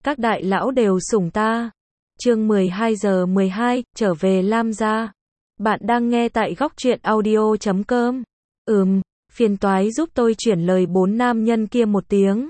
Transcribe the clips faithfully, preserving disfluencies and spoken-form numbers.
Các đại lão đều sủng ta. Chương mười hai giờ mười hai, trở về Lam gia. Bạn đang nghe tại góc truyện audio chấm com. Ừm, phiền toái giúp tôi chuyển lời bốn nam nhân kia một tiếng.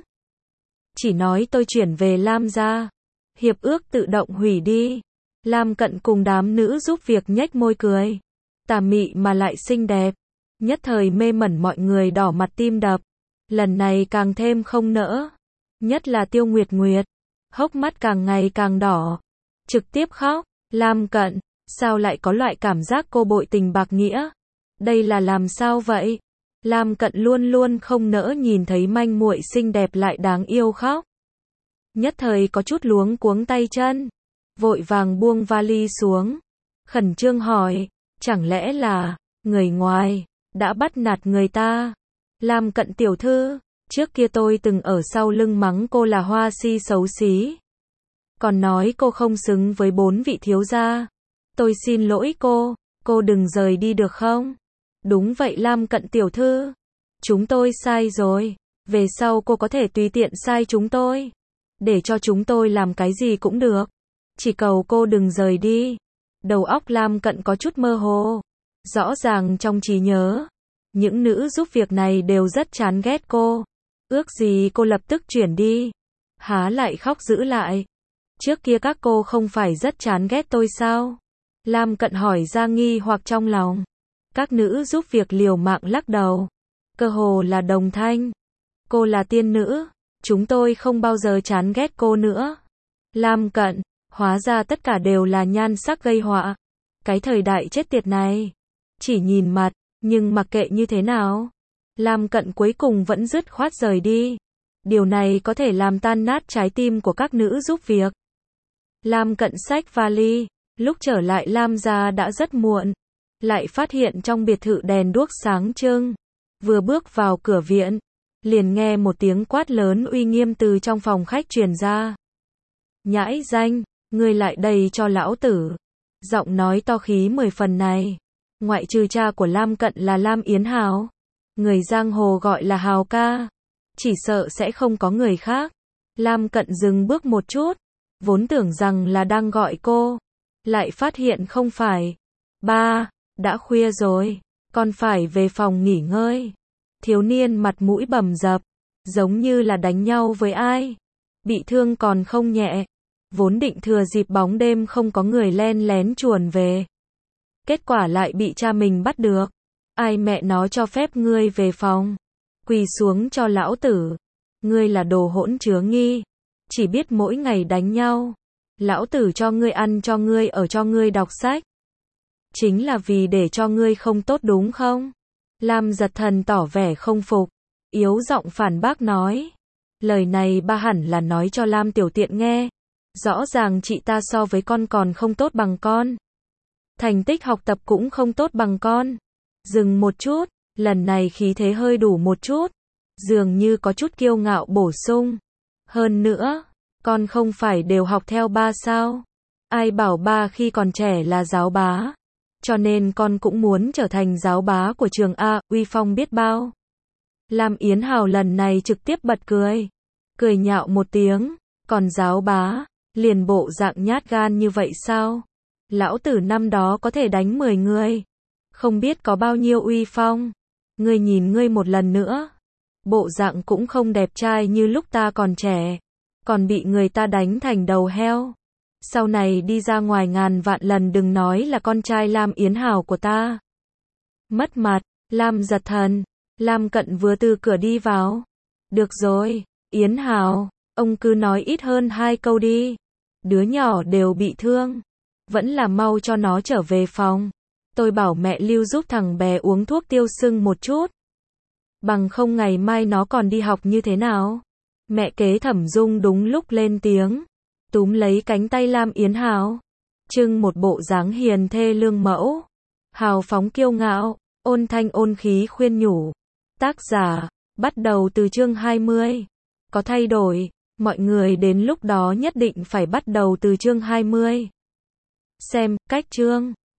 Chỉ nói tôi chuyển về Lam gia. Hiệp ước tự động hủy đi. Lam Cận cùng đám nữ giúp việc nhếch môi cười. Tà mị mà lại xinh đẹp. Nhất thời mê mẩn, mọi người đỏ mặt tim đập. Lần này càng thêm không nỡ. Nhất là Tiêu Nguyệt Nguyệt. Hốc mắt càng ngày càng đỏ. Trực tiếp khóc. Lam Cận, sao lại có loại cảm giác cô bội tình bạc nghĩa? Đây là làm sao vậy? Lam Cận luôn luôn không nỡ nhìn thấy manh muội xinh đẹp lại đáng yêu khóc. Nhất thời có chút luống cuống tay chân. Vội vàng buông vali xuống. Khẩn trương hỏi, chẳng lẽ là người ngoài đã bắt nạt người ta? Lam Cận tiểu thư, trước kia tôi từng ở sau lưng mắng cô là hoa si xấu xí. Còn nói cô không xứng với bốn vị thiếu gia. Tôi xin lỗi cô, cô đừng rời đi được không? Đúng vậy Lam Cận tiểu thư. Chúng tôi sai rồi. Về sau cô có thể tùy tiện sai chúng tôi. Để cho chúng tôi làm cái gì cũng được. Chỉ cầu cô đừng rời đi. Đầu óc Lam Cận có chút mơ hồ. Rõ ràng trong trí nhớ, những nữ giúp việc này đều rất chán ghét cô. Ước gì cô lập tức chuyển đi. Há lại khóc giữ lại. Trước kia các cô không phải rất chán ghét tôi sao? Lam Cận hỏi ra nghi hoặc trong lòng. Các nữ giúp việc liều mạng lắc đầu. Cơ hồ là đồng thanh. Cô là tiên nữ. Chúng tôi không bao giờ chán ghét cô nữa. Lam Cận, hóa ra tất cả đều là nhan sắc gây họa. Cái thời đại chết tiệt này. Chỉ nhìn mặt, nhưng mặc kệ như thế nào. Lam Cận cuối cùng vẫn dứt khoát rời đi. Điều này có thể làm tan nát trái tim của các nữ giúp việc. Lam Cận xách vali. Lúc trở lại Lam gia đã rất muộn. Lại phát hiện trong biệt thự đèn đuốc sáng trưng. Vừa bước vào cửa viện, liền nghe một tiếng quát lớn uy nghiêm từ trong phòng khách truyền ra. Nhãi danh, ngươi lại đây cho lão tử. Giọng nói to khí mười phần này. Ngoại trừ cha của Lam Cận là Lam Yến Hào. Người giang hồ gọi là Hào ca. Chỉ sợ sẽ không có người khác. Lam Cận dừng bước một chút. Vốn tưởng rằng là đang gọi cô. Lại phát hiện không phải. Ba, đã khuya rồi. Con phải về phòng nghỉ ngơi. Thiếu niên mặt mũi bầm dập. Giống như là đánh nhau với ai. Bị thương còn không nhẹ. Vốn định thừa dịp bóng đêm không có người len lén chuồn về. Kết quả lại bị cha mình bắt được. Ai mẹ nó cho phép ngươi về phòng? Quỳ xuống cho lão tử. Ngươi là đồ hỗn chứa nghi. Chỉ biết mỗi ngày đánh nhau. Lão tử cho ngươi ăn, cho ngươi ở, cho ngươi đọc sách. Chính là vì để cho ngươi không tốt đúng không? Lam Giật Thần tỏ vẻ không phục. Yếu giọng phản bác nói. Lời này ba hẳn là nói cho Lam tiểu tiện nghe. Rõ ràng chị ta so với con còn không tốt bằng con. Thành tích học tập cũng không tốt bằng con. Dừng một chút, lần này khí thế hơi đủ một chút. Dường như có chút kiêu ngạo bổ sung. Hơn nữa, con không phải đều học theo ba sao? Ai bảo ba khi còn trẻ là giáo bá. Cho nên con cũng muốn trở thành giáo bá của trường A, uy phong biết bao. Lam Yến Hào lần này trực tiếp bật cười. Cười nhạo một tiếng, còn giáo bá, liền bộ dạng nhát gan như vậy sao? Lão tử năm đó có thể đánh mười người. Không biết có bao nhiêu uy phong. Ngươi nhìn ngươi một lần nữa. Bộ dạng cũng không đẹp trai như lúc ta còn trẻ. Còn bị người ta đánh thành đầu heo. Sau này đi ra ngoài ngàn vạn lần đừng nói là con trai Lam Yến Hào của ta. Mất mặt, Lam Giật Thần. Lam Cận vừa từ cửa đi vào. Được rồi, Yến Hào, ông cứ nói ít hơn hai câu đi. Đứa nhỏ đều bị thương. Vẫn là mau cho nó trở về phòng. Tôi bảo mẹ lưu giúp thằng bé uống thuốc tiêu sưng một chút. Bằng không ngày mai nó còn đi học như thế nào? Mẹ kế Thẩm Dung đúng lúc lên tiếng. Túm lấy cánh tay Lam Yến Hào. Trưng một bộ dáng hiền thê lương mẫu. Hào phóng kiêu ngạo, ôn thanh ôn khí khuyên nhủ. Tác giả, bắt đầu từ chương hai mươi. Có thay đổi, mọi người đến lúc đó nhất định phải bắt đầu từ chương hai mươi. Xem, cách chương.